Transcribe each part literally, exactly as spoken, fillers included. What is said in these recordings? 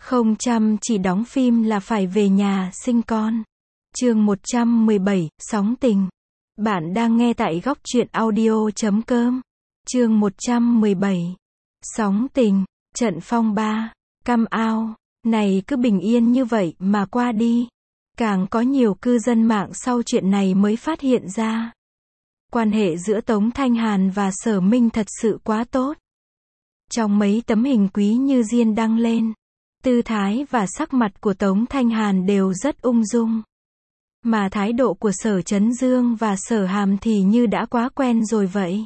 Không chăm chỉ đóng phim là phải về nhà sinh con. Chương một trăm mười bảy, Sóng tình. Bạn đang nghe tại góc truyện audio chấm com. Chương một trăm mười bảy. Sóng tình, trận phong ba, căm ao, này cứ bình yên như vậy mà qua đi. Càng có nhiều cư dân mạng sau chuyện này mới phát hiện ra. Quan hệ giữa Tống Thanh Hàn và Sở Minh thật sự quá tốt. Trong mấy tấm hình Quý Như Diên đăng lên, tư thái và sắc mặt của Tống Thanh Hàn đều rất ung dung. Mà thái độ của Sở Chấn Dương và Sở Hàm thì như đã quá quen rồi vậy.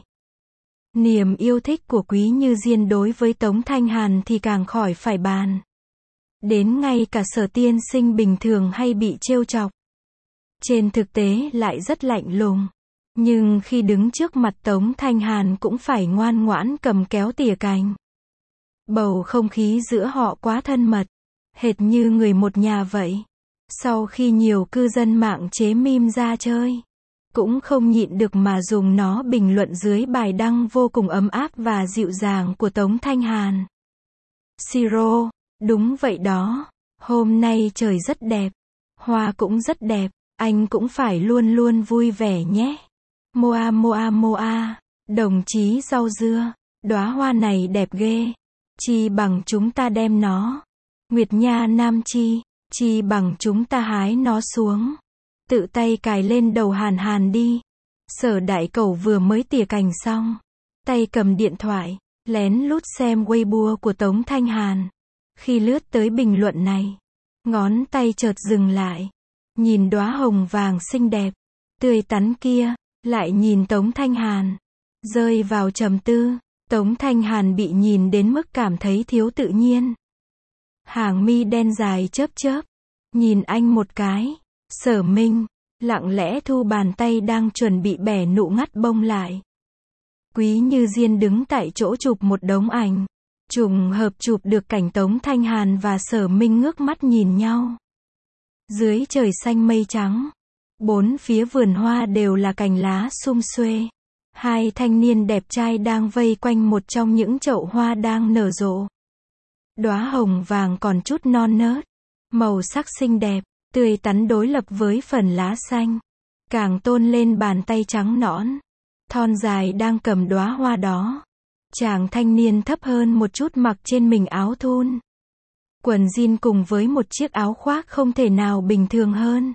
Niềm yêu thích của Quý Như Diên đối với Tống Thanh Hàn thì càng khỏi phải bàn. Đến ngay cả Sở tiên sinh bình thường hay bị trêu chọc, trên thực tế lại rất lạnh lùng. Nhưng khi đứng trước mặt Tống Thanh Hàn cũng phải ngoan ngoãn cầm kéo tỉa cành. Bầu không khí giữa họ quá thân mật, hệt như người một nhà vậy. Sau khi nhiều cư dân mạng chế meme ra chơi, cũng không nhịn được mà dùng nó bình luận dưới bài đăng vô cùng ấm áp và dịu dàng của Tống Thanh Hàn. Siro, đúng vậy đó, hôm nay trời rất đẹp, hoa cũng rất đẹp, anh cũng phải luôn luôn vui vẻ nhé. Moa moa moa, đồng chí rau dưa, đóa hoa này đẹp ghê, chi bằng chúng ta đem nó. Nguyệt Nha Nam Chi, chi bằng chúng ta hái nó xuống, tự tay cài lên đầu Hàn Hàn đi. Sở Đại Cẩu vừa mới tỉa cành xong, tay cầm điện thoại, lén lút xem Weibo của Tống Thanh Hàn. Khi lướt tới bình luận này, ngón tay chợt dừng lại, nhìn đóa hồng vàng xinh đẹp, tươi tắn kia, lại nhìn Tống Thanh Hàn, rơi vào trầm tư. Tống Thanh Hàn bị nhìn đến mức cảm thấy thiếu tự nhiên. Hàng mi đen dài chớp chớp, nhìn anh một cái. Sở Minh, lặng lẽ thu bàn tay đang chuẩn bị bẻ nụ ngắt bông lại. Quý Như Diên đứng tại chỗ chụp một đống ảnh. Trùng hợp chụp được cảnh Tống Thanh Hàn và Sở Minh ngước mắt nhìn nhau. Dưới trời xanh mây trắng, bốn phía vườn hoa đều là cành lá sum xuê. Hai thanh niên đẹp trai đang vây quanh một trong những chậu hoa đang nở rộ. Đóa hồng vàng còn chút non nớt, màu sắc xinh đẹp, tươi tắn đối lập với phần lá xanh, càng tôn lên bàn tay trắng nõn, thon dài đang cầm đóa hoa đó. Chàng thanh niên thấp hơn một chút mặc trên mình áo thun, quần jean cùng với một chiếc áo khoác không thể nào bình thường hơn.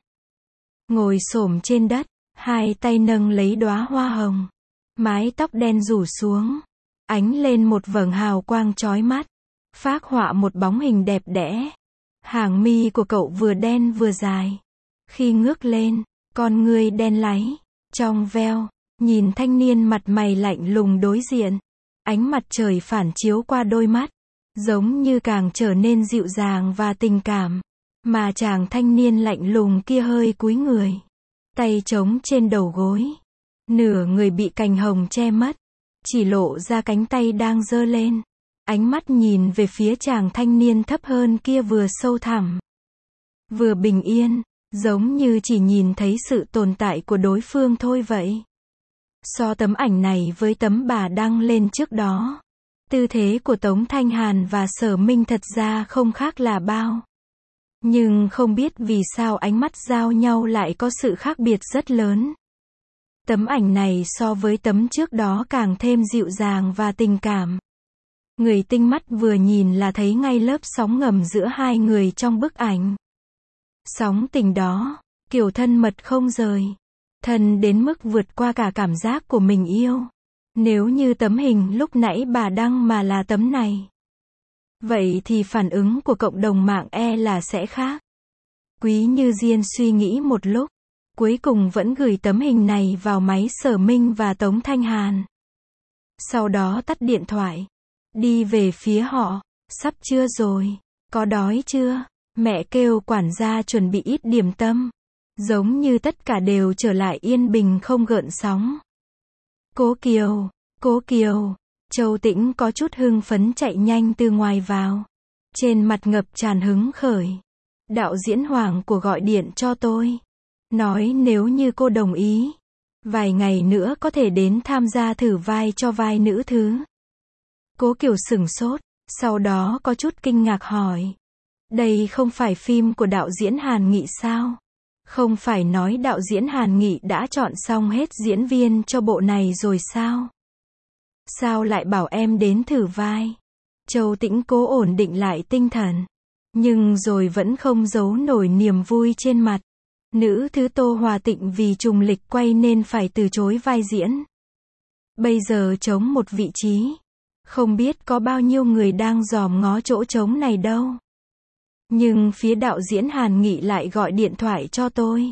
Ngồi xổm trên đất, hai tay nâng lấy đóa hoa hồng, mái tóc đen rủ xuống, ánh lên một vầng hào quang chói mắt, phác họa một bóng hình đẹp đẽ. Hàng mi của cậu vừa đen vừa dài, khi ngước lên, con ngươi đen láy, trong veo, nhìn thanh niên mặt mày lạnh lùng đối diện. Ánh mặt trời phản chiếu qua đôi mắt, giống như càng trở nên dịu dàng và tình cảm. Mà chàng thanh niên lạnh lùng kia hơi cúi người, tay trống trên đầu gối, nửa người bị cành hồng che mất, chỉ lộ ra cánh tay đang giơ lên. Ánh mắt nhìn về phía chàng thanh niên thấp hơn kia vừa sâu thẳm, vừa bình yên, giống như chỉ nhìn thấy sự tồn tại của đối phương thôi vậy. So tấm ảnh này với tấm bà đăng lên trước đó, tư thế của Tống Thanh Hàn và Sở Minh thật ra không khác là bao. Nhưng không biết vì sao ánh mắt giao nhau lại có sự khác biệt rất lớn. Tấm ảnh này so với tấm trước đó càng thêm dịu dàng và tình cảm. Người tinh mắt vừa nhìn là thấy ngay lớp sóng ngầm giữa hai người trong bức ảnh. Sóng tình đó, kiểu thân mật không rời. Thân đến mức vượt qua cả cảm giác của mình yêu. Nếu như tấm hình lúc nãy bà đăng mà là tấm này, vậy thì phản ứng của cộng đồng mạng e là sẽ khác. Quý Như Diên suy nghĩ một lúc, cuối cùng vẫn gửi tấm hình này vào máy Sở Minh và Tống Thanh Hàn. Sau đó tắt điện thoại, đi về phía họ. Sắp trưa rồi, có đói chưa? Mẹ kêu quản gia chuẩn bị ít điểm tâm. Giống như tất cả đều trở lại yên bình không gợn sóng. Cố Kiều, Cố Kiều, Châu Tĩnh có chút hưng phấn chạy nhanh từ ngoài vào. Trên mặt ngập tràn hứng khởi. Đạo diễn Hoàng của gọi điện cho tôi. Nói nếu như cô đồng ý, vài ngày nữa có thể đến tham gia thử vai cho vai nữ thứ. Cố Kiều sửng sốt, sau đó có chút kinh ngạc hỏi. Đây không phải phim của đạo diễn Hàn Nghị sao? Không phải nói đạo diễn Hàn Nghị đã chọn xong hết diễn viên cho bộ này rồi sao? Sao lại bảo em đến thử vai? Châu Tĩnh cố ổn định lại tinh thần. Nhưng rồi vẫn không giấu nổi niềm vui trên mặt. Nữ thứ Tô Hòa Tịnh vì trùng lịch quay nên phải từ chối vai diễn. Bây giờ trống một vị trí. Không biết có bao nhiêu người đang dòm ngó chỗ trống này đâu. Nhưng phía đạo diễn Hàn Nghị lại gọi điện thoại cho tôi.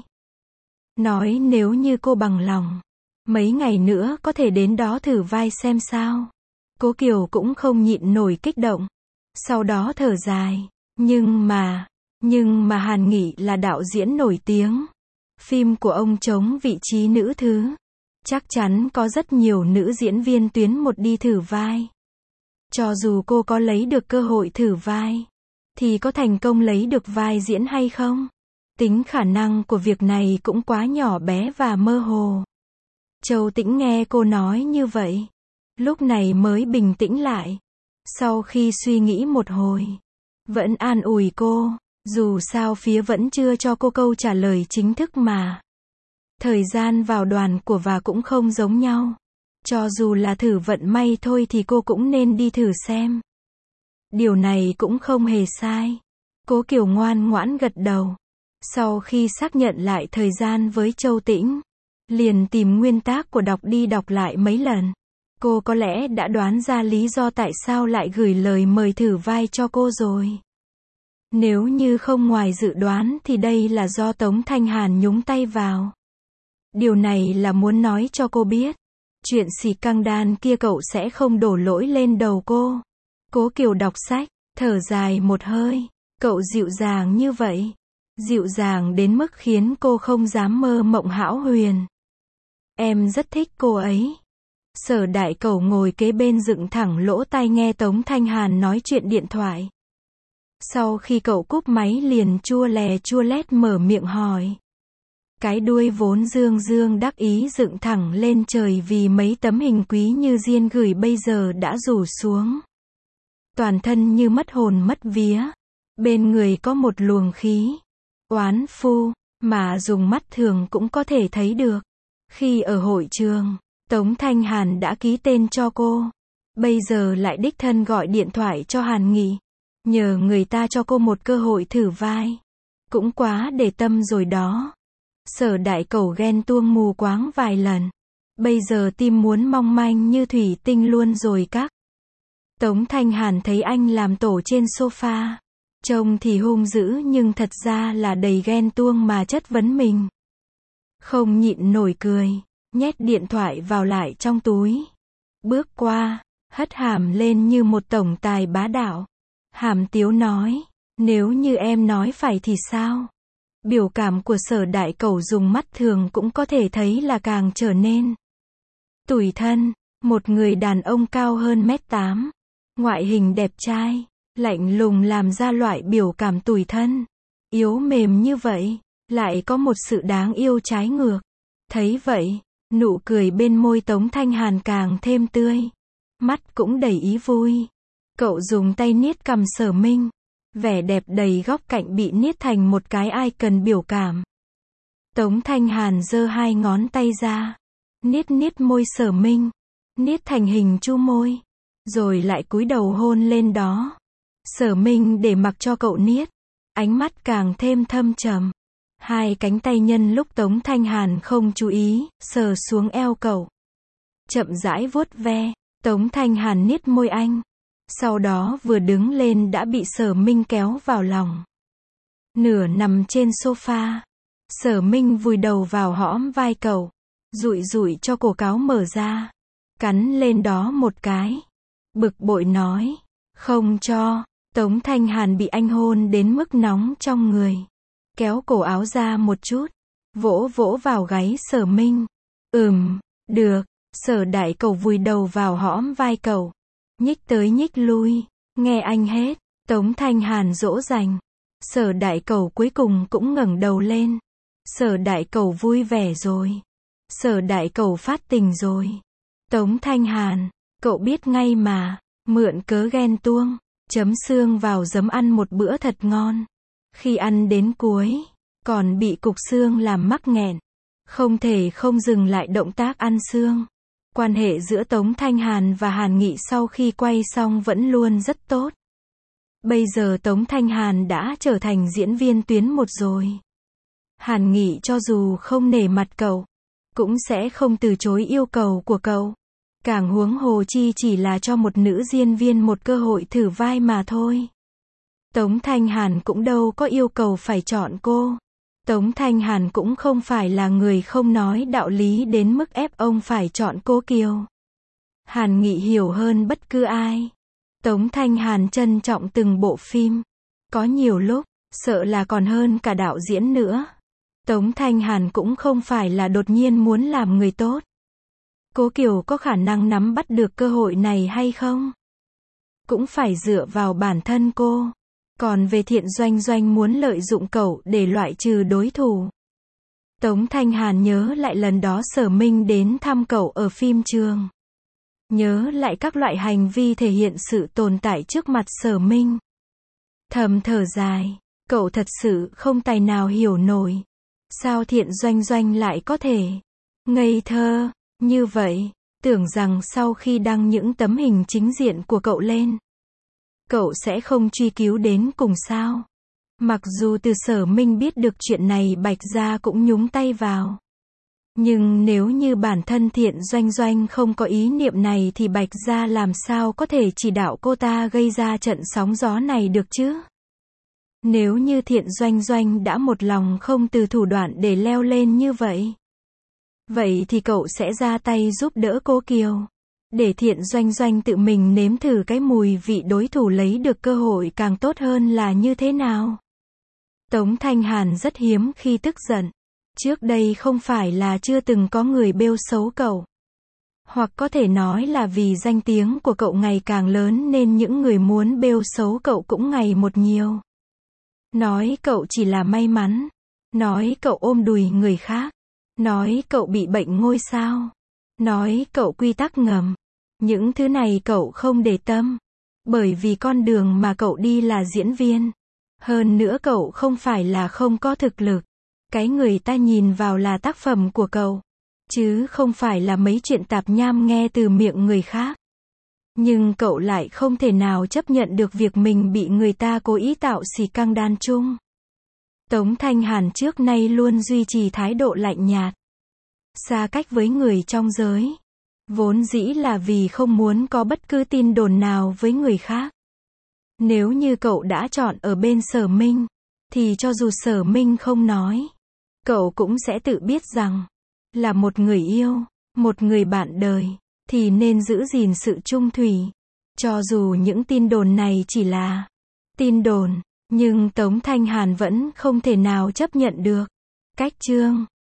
Nói nếu như cô bằng lòng, mấy ngày nữa có thể đến đó thử vai xem sao. Cố Kiều cũng không nhịn nổi kích động. Sau đó thở dài. Nhưng mà, nhưng mà Hàn Nghị là đạo diễn nổi tiếng. Phim của ông trống vị trí nữ thứ. Chắc chắn có rất nhiều nữ diễn viên tuyến một đi thử vai. Cho dù cô có lấy được cơ hội thử vai, thì có thành công lấy được vai diễn hay không? Tính khả năng của việc này cũng quá nhỏ bé và mơ hồ. Châu Tĩnh nghe cô nói như vậy, lúc này mới bình tĩnh lại. Sau khi suy nghĩ một hồi, vẫn an ủi cô, dù sao phía vẫn chưa cho cô câu trả lời chính thức mà. Thời gian vào đoàn của và cũng không giống nhau. Cho dù là thử vận may thôi thì cô cũng nên đi thử xem. Điều này cũng không hề sai. Cố Kiều ngoan ngoãn gật đầu. Sau khi xác nhận lại thời gian với Châu Tĩnh, liền tìm nguyên tác của đọc đi đọc lại mấy lần. Cô có lẽ đã đoán ra lý do tại sao lại gửi lời mời thử vai cho cô rồi. Nếu như không ngoài dự đoán thì đây là do Tống Thanh Hàn nhúng tay vào. Điều này là muốn nói cho cô biết, chuyện xì căng đan kia cậu sẽ không đổ lỗi lên đầu cô. Cố Kiều đọc sách, thở dài một hơi. Cậu dịu dàng như vậy. Dịu dàng đến mức khiến cô không dám mơ mộng hão huyền. Em rất thích cô ấy. Sở Đại Cẩu ngồi kế bên dựng thẳng lỗ tai nghe Tống Thanh Hàn nói chuyện điện thoại. Sau khi cậu cúp máy liền chua lè chua lét mở miệng hỏi. Cái đuôi vốn dương dương đắc ý dựng thẳng lên trời vì mấy tấm hình quý như diên gửi bây giờ đã rủ xuống. Toàn thân như mất hồn mất vía. Bên người có một luồng khí oán phu, mà dùng mắt thường cũng có thể thấy được. Khi ở hội trường, Tống Thanh Hàn đã ký tên cho cô. Bây giờ lại đích thân gọi điện thoại cho Hàn Nghị. Nhờ người ta cho cô một cơ hội thử vai. Cũng quá để tâm rồi đó. Sở Đại Cẩu ghen tuông mù quáng vài lần. Bây giờ tim muốn mong manh như thủy tinh luôn rồi các. Tống Thanh Hàn thấy anh làm tổ trên sofa. Trông thì hung dữ nhưng thật ra là đầy ghen tuông mà chất vấn mình. Không nhịn nổi cười, nhét điện thoại vào lại trong túi. Bước qua, hất hàm lên như một tổng tài bá đạo. Hàm tiếu nói, nếu như em nói phải thì sao? Biểu cảm của Sở Đại Cẩu dùng mắt thường cũng có thể thấy là càng trở nên tủi thân. Một người đàn ông cao hơn mét tám, ngoại hình đẹp trai, lạnh lùng làm ra loại biểu cảm tủi thân, yếu mềm như vậy, lại có một sự đáng yêu trái ngược. Thấy vậy, nụ cười bên môi Tống Thanh Hàn càng thêm tươi, mắt cũng đầy ý vui. Cậu dùng tay niết cằm Sở Minh, vẻ đẹp đầy góc cạnh bị niết thành một cái icon biểu cảm. Tống Thanh Hàn giơ hai ngón tay ra, niết niết môi Sở Minh, niết thành hình chu môi, rồi lại cúi đầu hôn lên đó. Sở Minh để mặc cho cậu niết, ánh mắt càng thêm thâm trầm. Hai cánh tay nhân lúc Tống Thanh Hàn không chú ý, sờ xuống eo cậu. Chậm rãi vuốt ve, Tống Thanh Hàn niết môi anh. Sau đó vừa đứng lên đã bị Sở Minh kéo vào lòng. Nửa nằm trên sofa, Sở Minh vùi đầu vào hõm vai cậu, dụi dụi cho cổ cáo mở ra, cắn lên đó một cái. Bực bội nói, không cho. Tống Thanh Hàn bị anh hôn đến mức nóng trong người. Kéo cổ áo ra một chút, vỗ vỗ vào gáy Sở Minh. Ừm, được. Sở Đại Cẩu vùi đầu vào hõm vai cậu, nhích tới nhích lui, nghe anh hết. Tống Thanh Hàn dỗ dành. Sở Đại Cẩu cuối cùng cũng ngẩng đầu lên. Sở Đại Cẩu vui vẻ rồi. Sở Đại Cẩu phát tình rồi. Tống Thanh Hàn, cậu biết ngay mà, mượn cớ ghen tuông. chấm xương vào giấm ăn một bữa thật ngon. Khi ăn đến cuối, còn bị cục xương làm mắc nghẹn. Không thể không dừng lại động tác ăn xương. Quan hệ giữa Tống Thanh Hàn và Hàn Nghị sau khi quay xong vẫn luôn rất tốt. Bây giờ Tống Thanh Hàn đã trở thành diễn viên tuyến một rồi. Hàn Nghị cho dù không nể mặt cậu, cũng sẽ không từ chối yêu cầu của cậu. Càng huống hồ chi chỉ là cho một nữ diễn viên một cơ hội thử vai mà thôi. Tống Thanh Hàn cũng đâu có yêu cầu phải chọn cô. Tống Thanh Hàn cũng không phải là người không nói đạo lý đến mức ép ông phải chọn cô Kiều. Hàn Nghị hiểu hơn bất cứ ai. Tống Thanh Hàn trân trọng từng bộ phim. Có nhiều lúc, sợ là còn hơn cả đạo diễn nữa. Tống Thanh Hàn cũng không phải là đột nhiên muốn làm người tốt. Cố Kiều có khả năng nắm bắt được cơ hội này hay không? Cũng phải dựa vào bản thân cô. Còn về Thiện Doanh Doanh muốn lợi dụng cậu để loại trừ đối thủ. Tống Thanh Hàn nhớ lại lần đó Sở Minh đến thăm cậu ở phim trường. Nhớ lại các loại hành vi thể hiện sự tồn tại trước mặt Sở Minh. Thầm thở dài, cậu thật sự không tài nào hiểu nổi. Sao Thiện Doanh Doanh lại có thể ngây thơ như vậy, tưởng rằng sau khi đăng những tấm hình chính diện của cậu lên, cậu sẽ không truy cứu đến cùng sao? Mặc dù từ Sở Minh biết được chuyện này Bạch Gia cũng nhúng tay vào. Nhưng nếu như bản thân Thiện Doanh Doanh không có ý niệm này thì Bạch Gia làm sao có thể chỉ đạo cô ta gây ra trận sóng gió này được chứ? Nếu như Thiện Doanh Doanh đã một lòng không từ thủ đoạn để leo lên như vậy, vậy thì cậu sẽ ra tay giúp đỡ cô Kiều. Để Thiện Doanh Doanh tự mình nếm thử cái mùi vị đối thủ lấy được cơ hội càng tốt hơn là như thế nào. Tống Thanh Hàn rất hiếm khi tức giận. Trước đây không phải là chưa từng có người bêu xấu cậu. Hoặc có thể nói là vì danh tiếng của cậu ngày càng lớn nên những người muốn bêu xấu cậu cũng ngày một nhiều. Nói cậu chỉ là may mắn. Nói cậu ôm đùi người khác. Nói cậu bị bệnh ngôi sao. Nói cậu quy tắc ngầm. Những thứ này cậu không để tâm. Bởi vì con đường mà cậu đi là diễn viên. Hơn nữa cậu không phải là không có thực lực. Cái người ta nhìn vào là tác phẩm của cậu. Chứ không phải là mấy chuyện tạp nham nghe từ miệng người khác. Nhưng cậu lại không thể nào chấp nhận được việc mình bị người ta cố ý tạo xì căng đan chung. Tống Thanh Hàn trước nay luôn duy trì thái độ lạnh nhạt. Xa cách với người trong giới. Vốn dĩ là vì không muốn có bất cứ tin đồn nào với người khác. Nếu như cậu đã chọn ở bên Sở Minh, thì cho dù Sở Minh không nói, cậu cũng sẽ tự biết rằng, là một người yêu, một người bạn đời, thì nên giữ gìn sự trung thủy. Cho dù những tin đồn này chỉ là tin đồn, nhưng Tống Thanh Hàn vẫn không thể nào chấp nhận được. Cách chương